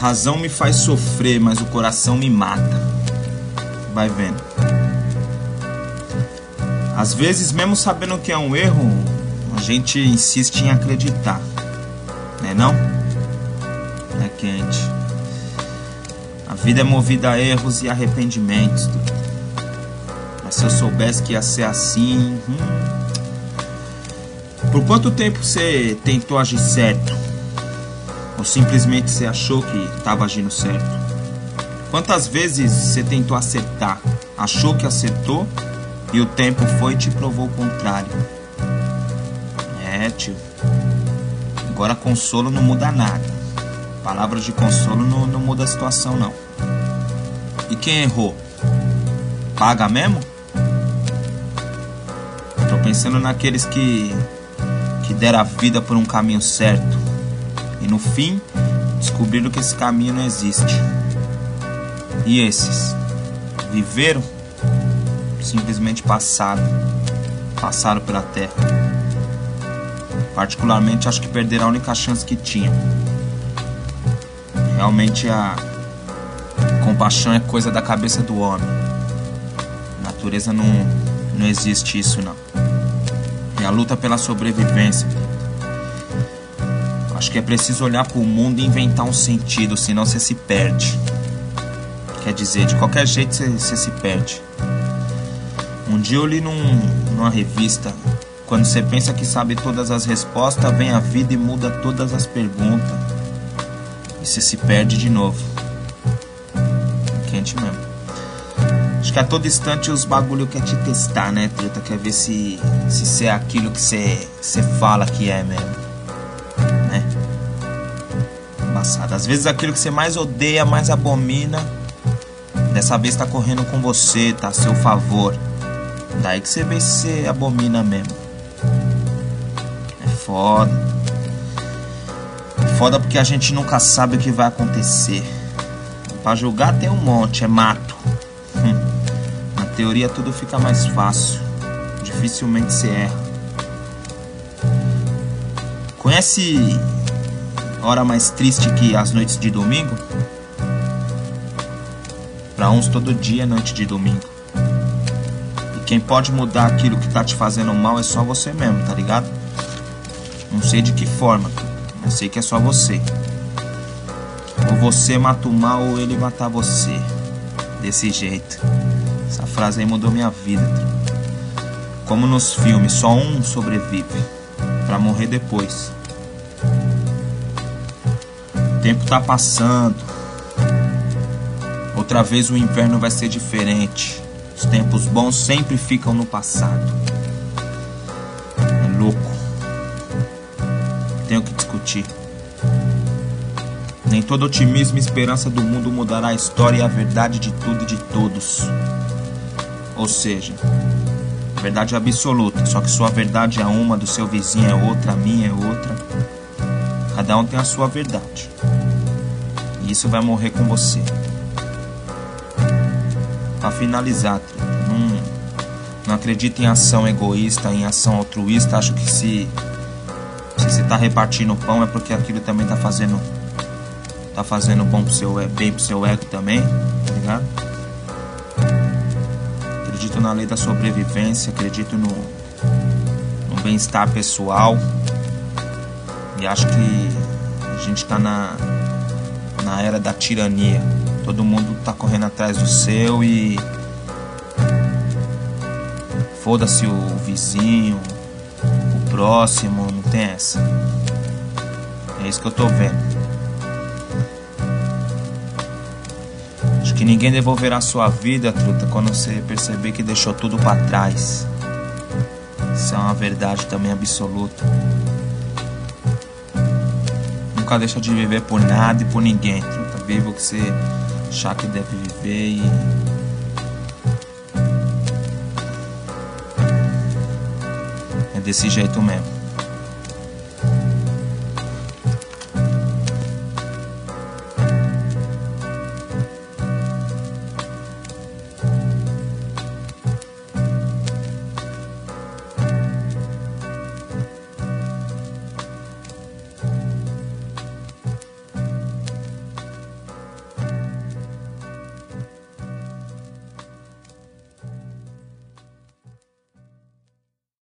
razão me faz sofrer, mas o coração me mata. Vai vendo. Às vezes, mesmo sabendo que é um erro, a gente insiste em acreditar. Né não? É quente. A vida é movida a erros e arrependimentos. Mas se eu soubesse que ia ser assim... Por quanto tempo você tentou agir certo? Ou simplesmente você achou que estava agindo certo? Quantas vezes você tentou acertar? Achou que acertou e o tempo foi e te provou o contrário? É, tio. Agora consolo não muda nada. Palavras de consolo não muda a situação, não. E quem errou? Paga mesmo? Tô pensando naqueles que deram a vida por um caminho certo e no fim descobriram que esse caminho não existe. E esses viveram, simplesmente passaram pela terra. Particularmente acho que perderam a única chance que tinham. Realmente a compaixão é coisa da cabeça do homem. Na natureza não existe isso não. É a luta pela sobrevivência. Acho que é preciso olhar para o mundo e inventar um sentido, senão você se perde. Quer dizer, de qualquer jeito você se perde. Um dia eu li numa revista: quando você pensa que sabe todas as respostas, vem a vida e muda todas as perguntas. E você se perde de novo. Quente mesmo. Acho que a todo instante os bagulho quer te testar, né, treta? Quer ver se é aquilo que você fala que é mesmo, né? Embaçado. Às vezes aquilo que você mais odeia, mais abomina, dessa vez tá correndo com você, tá a seu favor. Daí que você vê se você abomina mesmo. É foda. É foda porque a gente nunca sabe o que vai acontecer. Pra julgar tem um monte, é mato. Na teoria tudo fica mais fácil. Dificilmente se erra. Conhece hora mais triste que as noites de domingo? Pra uns todo dia é noite de domingo. E quem pode mudar aquilo que tá te fazendo mal é só você mesmo, tá ligado? Não sei de que forma, mas sei que é só você. Ou você mata o mal ou ele matar você. Desse jeito. Essa frase aí mudou minha vida. Como nos filmes, só um sobrevive pra morrer depois. O tempo tá passando. Outra vez o inverno vai ser diferente. Os tempos bons sempre ficam no passado. É louco. Tenho que discutir. Nem todo otimismo e esperança do mundo mudará a história e a verdade de tudo e de todos. Ou seja, verdade absoluta. Só que sua verdade é uma, do seu vizinho é outra, a minha é outra. Cada um tem a sua verdade. E isso vai morrer com você. Pra finalizar, não acredito em ação egoísta, em ação altruísta. Acho que se você tá repartindo o pão é porque aquilo também tá fazendo bom bem pro seu ego também, tá ligado? Acredito na lei da sobrevivência, acredito no bem-estar pessoal. E acho que a gente tá na era da tirania. Todo mundo tá correndo atrás do seu e foda-se o vizinho, o próximo, não tem essa. É isso que eu tô vendo. Acho que ninguém devolverá sua vida, truta, quando você perceber que deixou tudo pra trás. Isso é uma verdade também absoluta. Nunca deixa de viver por nada e por ninguém, truta. Viva o que você achar que deve viver e... é desse jeito mesmo.